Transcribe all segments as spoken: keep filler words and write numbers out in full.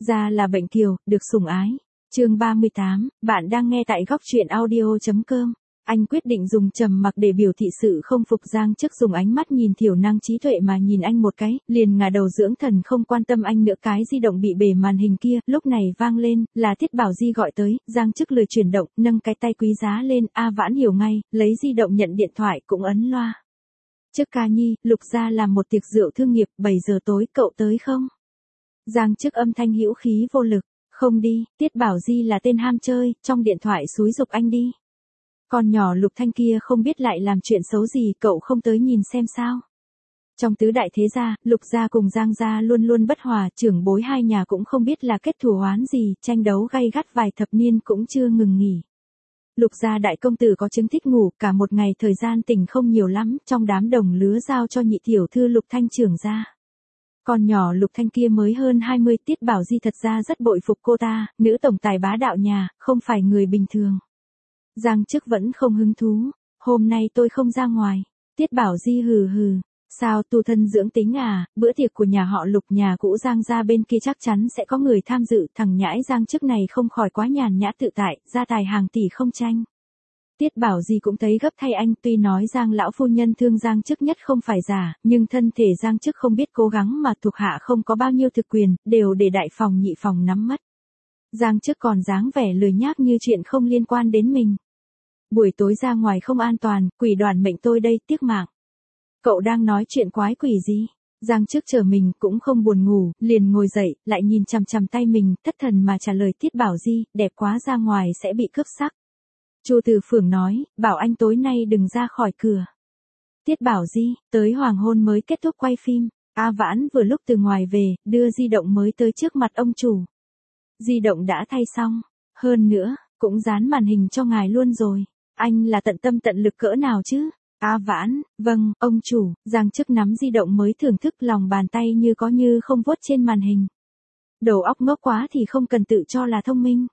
Ra là bệnh kiều, được sủng ái. Chương ba mươi tám, bạn đang nghe tại góc truyện audio chấm com. Anh quyết định dùng trầm mặc để biểu thị sự không phục. Giang Chức dùng ánh mắt nhìn thiểu năng trí tuệ mà nhìn anh một cái, liền ngả đầu dưỡng thần không quan tâm anh nữa. Cái di động bị bể màn hình kia, lúc này vang lên, là Tiết Bảo Di gọi tới. Giang Chức lười chuyển động, nâng cái tay quý giá lên. A Vãn hiểu ngay, lấy di động nhận điện thoại cũng ấn loa. Chức ca nhi, Lục gia làm một tiệc rượu thương nghiệp, bảy giờ tối cậu tới không? Giang Chức âm thanh hữu khí vô lực. Không đi, Tiết Bảo Di là tên ham chơi, trong điện thoại xúi giục anh đi. Con nhỏ Lục Thanh kia không biết lại làm chuyện xấu gì, cậu không tới nhìn xem sao? Trong tứ đại thế gia, Lục gia cùng Giang gia luôn luôn bất hòa, trưởng bối hai nhà cũng không biết là kết thù oán gì, tranh đấu gay gắt vài thập niên cũng chưa ngừng nghỉ. Lục gia đại công tử có chứng thích ngủ, cả một ngày thời gian tỉnh không nhiều lắm, trong đám đồng lứa giao cho nhị tiểu thư Lục Thanh trưởng gia. Con nhỏ Lục Thanh kia mới hơn hai mươi, Tiết Bảo Di thật ra rất bội phục cô ta, nữ tổng tài bá đạo nhà, không phải người bình thường. Giang Chức vẫn không hứng thú, hôm nay tôi không ra ngoài. Tiết Bảo Di hừ hừ, sao tu thân dưỡng tính à, bữa tiệc của nhà họ Lục nhà cũ Giang gia bên kia chắc chắn sẽ có người tham dự. Thằng nhãi Giang Chức này không khỏi quá nhàn nhã tự tại, gia tài hàng tỷ không tranh. Tiết Bảo Di cũng thấy gấp thay anh, tuy nói Giang lão phu nhân thương Giang Chức nhất không phải giả, nhưng thân thể Giang Chức không biết cố gắng mà thuộc hạ không có bao nhiêu thực quyền, đều để đại phòng nhị phòng nắm mất. Giang Chức còn dáng vẻ lười nhác như chuyện không liên quan đến mình. Buổi tối ra ngoài không an toàn, quỷ đoàn mệnh tôi đây, tiếc mạng. Cậu đang nói chuyện quái quỷ gì? Giang Chức chờ mình cũng không buồn ngủ, liền ngồi dậy, lại nhìn chằm chằm tay mình, thất thần mà trả lời Tiết Bảo Di, đẹp quá ra ngoài sẽ bị cướp sắc. Chu Từ Phường nói, bảo anh tối nay đừng ra khỏi cửa. Tiết Bảo Di, tới hoàng hôn mới kết thúc quay phim. A Vãn vừa lúc từ ngoài về, đưa di động mới tới trước mặt ông chủ. Di động đã thay xong, hơn nữa, cũng dán màn hình cho ngài luôn rồi. Anh là tận tâm tận lực cỡ nào chứ? A Vãn, vâng, ông chủ. Giang Chức nắm di động mới thưởng thức, lòng bàn tay như có như không vuốt trên màn hình. Đầu óc ngốc quá thì không cần tự cho là thông minh.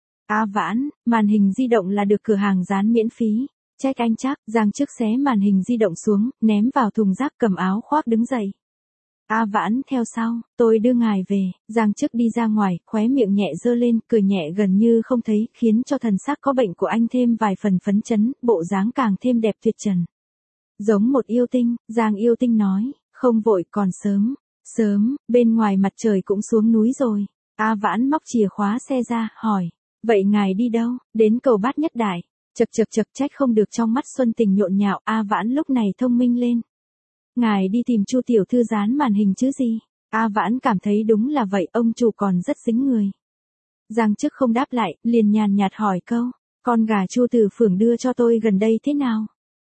A Vãn, màn hình di động là được cửa hàng dán miễn phí. Trách anh chắc. Giang Chức xé màn hình di động xuống, ném vào thùng rác, cầm áo khoác đứng dậy. A Vãn theo sau, tôi đưa ngài về. Giang Chức đi ra ngoài, khóe miệng nhẹ dơ lên, cười nhẹ gần như không thấy, khiến cho thần sắc có bệnh của anh thêm vài phần phấn chấn, bộ dáng càng thêm đẹp tuyệt trần. Giống một yêu tinh. Giang yêu tinh nói, không vội, còn sớm. Sớm, bên ngoài mặt trời cũng xuống núi rồi. A Vãn móc chìa khóa xe ra, hỏi, vậy ngài đi đâu? Đến cầu Bát Nhất Đại. Chật chật chật, trách không được trong mắt Xuân Tình nhộn nhạo. A Vãn lúc này thông minh lên. Ngài đi tìm Chu tiểu thư dán màn hình chứ gì? A Vãn cảm thấy đúng là vậy, ông chủ còn rất dính người. Giang Chức không đáp lại, liền nhàn nhạt hỏi câu, con gà Chu Từ Phường đưa cho tôi gần đây thế nào?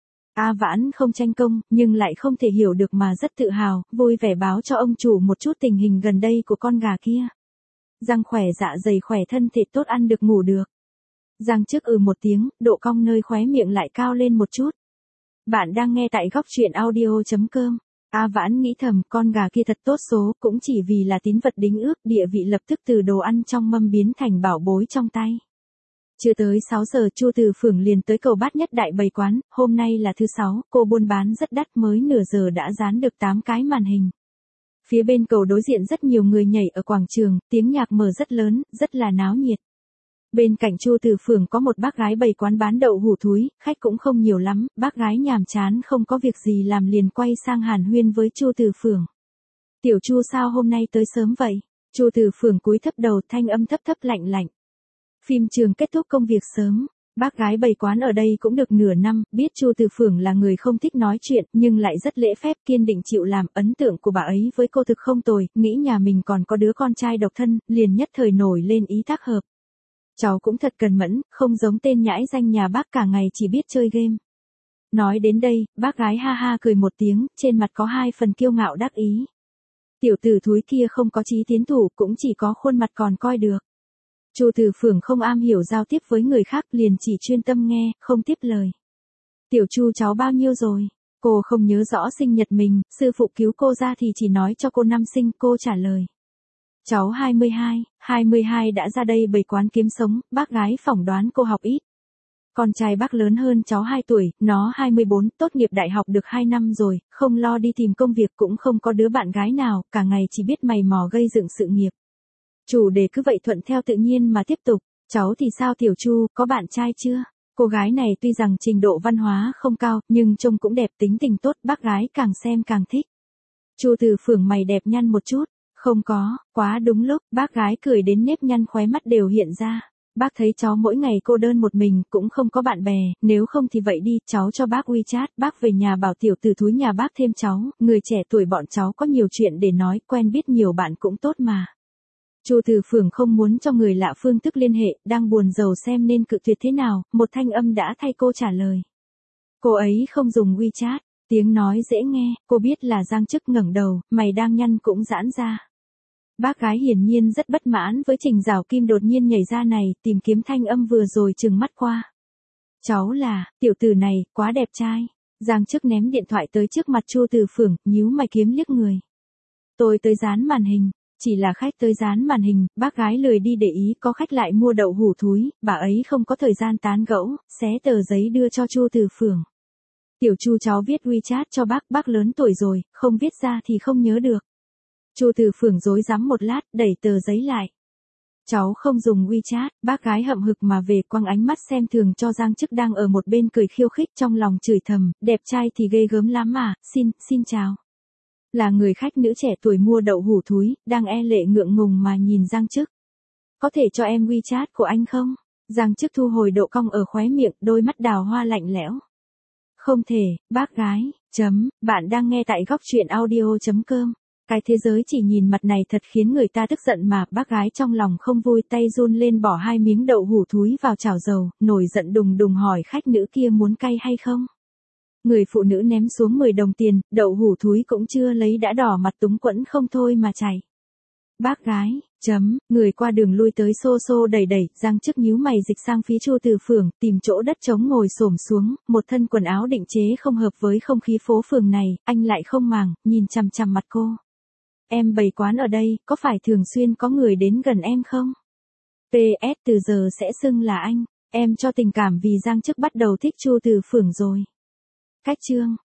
A Vãn không tranh công, nhưng lại không thể hiểu được mà rất tự hào, vui vẻ báo cho ông chủ một chút tình hình gần đây của con gà kia. Răng khỏe, dạ dày khỏe, thân thể tốt, ăn được ngủ được. Giang Chức ừ một tiếng, độ cong nơi khóe miệng lại cao lên một chút. Bạn đang nghe tại góc truyện audio chấm com. A Vãn nghĩ thầm, con gà kia thật tốt số, cũng chỉ vì là tín vật đính ước, địa vị lập tức từ đồ ăn trong mâm biến thành bảo bối trong tay. Chưa tới sáu giờ, Chu Từ Phường liền tới cầu Bát Nhất Đại bày quán, hôm nay là thứ sáu, cô buôn bán rất đắt, mới nửa giờ đã dán được tám cái màn hình. Phía bên cầu đối diện rất nhiều người nhảy ở quảng trường, tiếng nhạc mở rất lớn, rất là náo nhiệt. Bên cạnh Chu Từ Phường có một bác gái bày quán bán đậu hủ thúi, khách cũng không nhiều lắm, bác gái nhàm chán không có việc gì làm liền quay sang hàn huyên với Chu Từ Phường. Tiểu Chu sao hôm nay tới sớm vậy? Chu Từ Phường cúi thấp đầu, thanh âm thấp thấp lạnh lạnh. Phim trường kết thúc công việc sớm. Bác gái bày quán ở đây cũng được nửa năm, biết Chu Từ Phường là người không thích nói chuyện, nhưng lại rất lễ phép, kiên định chịu làm. Ấn tượng của bà ấy với cô thực không tồi, nghĩ nhà mình còn có đứa con trai độc thân, liền nhất thời nổi lên ý tác hợp. Cháu cũng thật cần mẫn, không giống tên nhãi danh nhà bác cả ngày chỉ biết chơi game. Nói đến đây, bác gái ha ha cười một tiếng, trên mặt có hai phần kiêu ngạo đắc ý. Tiểu tử thúi kia không có chí tiến thủ, cũng chỉ có khuôn mặt còn coi được. Chu Từ Phường không am hiểu giao tiếp với người khác, liền chỉ chuyên tâm nghe, không tiếp lời. Tiểu Chu cháu bao nhiêu rồi? Cô không nhớ rõ sinh nhật mình, sư phụ cứu cô ra thì chỉ nói cho cô năm sinh, cô trả lời. Cháu hai mươi hai, hai mươi hai đã ra đây bày quán kiếm sống, bác gái phỏng đoán cô học ít. Con trai bác lớn hơn cháu hai tuổi, nó hai mươi bốn, tốt nghiệp đại học được hai năm rồi, không lo đi tìm công việc, cũng không có đứa bạn gái nào, cả ngày chỉ biết mày mò gây dựng sự nghiệp. Chủ đề cứ vậy thuận theo tự nhiên mà tiếp tục. Cháu thì sao Tiểu Chu, có bạn trai chưa? Cô gái này tuy rằng trình độ văn hóa không cao, nhưng trông cũng đẹp, tính tình tốt, bác gái càng xem càng thích. Chu Từ Phường mày đẹp nhăn một chút. Không có, quá đúng lúc, bác gái cười đến nếp nhăn khóe mắt đều hiện ra. Bác thấy cháu mỗi ngày cô đơn một mình, cũng không có bạn bè, nếu không thì vậy đi, cháu cho bác WeChat, bác về nhà bảo tiểu tử thúi nhà bác thêm cháu, người trẻ tuổi bọn cháu có nhiều chuyện để nói, quen biết nhiều bạn cũng tốt mà. Chu Từ Phường không muốn cho người lạ phương thức liên hệ, đang buồn rầu xem nên cự tuyệt thế nào, một thanh âm đã thay cô trả lời. Cô ấy không dùng WeChat, tiếng nói dễ nghe, cô biết là Giang Chức ngẩng đầu, mày đang nhăn cũng giãn ra. Bác gái hiển nhiên rất bất mãn với Trình Giảo Kim đột nhiên nhảy ra này, tìm kiếm thanh âm vừa rồi trừng mắt qua. Cháu là, tiểu tử này, quá đẹp trai. Giang Chức ném điện thoại tới trước mặt Chu Từ Phường, nhíu mày kiếm liếc người. Tôi tới dán màn hình, chỉ là khách tới dán màn hình, bác gái lười đi để ý, có khách lại mua đậu hủ thúi, bà ấy không có thời gian tán gẫu, xé tờ giấy đưa cho Chu Từ Phường. Tiểu Chu cháu viết WeChat cho bác, bác lớn tuổi rồi, không viết ra thì không nhớ được. Chu Từ Phường rối rắm một lát, đẩy tờ giấy lại. Cháu không dùng WeChat, bác gái hậm hực mà về quăng ánh mắt xem thường cho Giang Chức đang ở một bên cười khiêu khích trong lòng chửi thầm, đẹp trai thì ghê gớm lắm mà, xin, xin chào. Là người khách nữ trẻ tuổi mua đậu hủ thúi, đang e lệ ngượng ngùng mà nhìn Giang Chức. Có thể cho em WeChat của anh không? Giang Chức thu hồi độ cong ở khóe miệng, đôi mắt đào hoa lạnh lẽo. Không thể, bác gái, chấm, bạn đang nghe tại góc truyện audio chấm com. Cái thế giới chỉ nhìn mặt này thật khiến người ta tức giận mà, bác gái trong lòng không vui, tay run lên bỏ hai miếng đậu hủ thúi vào chảo dầu, nổi giận đùng đùng hỏi khách nữ kia muốn cay hay không. Người phụ nữ ném xuống mười đồng tiền, đậu hủ thúi cũng chưa lấy đã đỏ mặt túng quẫn không thôi mà chảy. Bác gái, chấm, người qua đường lui tới xô xô đẩy đẩy, Giang Chức nhíu mày dịch sang phía Chu Từ Phường, tìm chỗ đất trống ngồi xổm xuống, một thân quần áo định chế không hợp với không khí phố phường này, anh lại không màng, nhìn chằm chằm mặt cô. Em bày quán ở đây, có phải thường xuyên có người đến gần em không? pê ét từ giờ sẽ xưng là anh, em cho tình cảm vì Giang Chức bắt đầu thích Chu Từ Phường rồi. Cách chương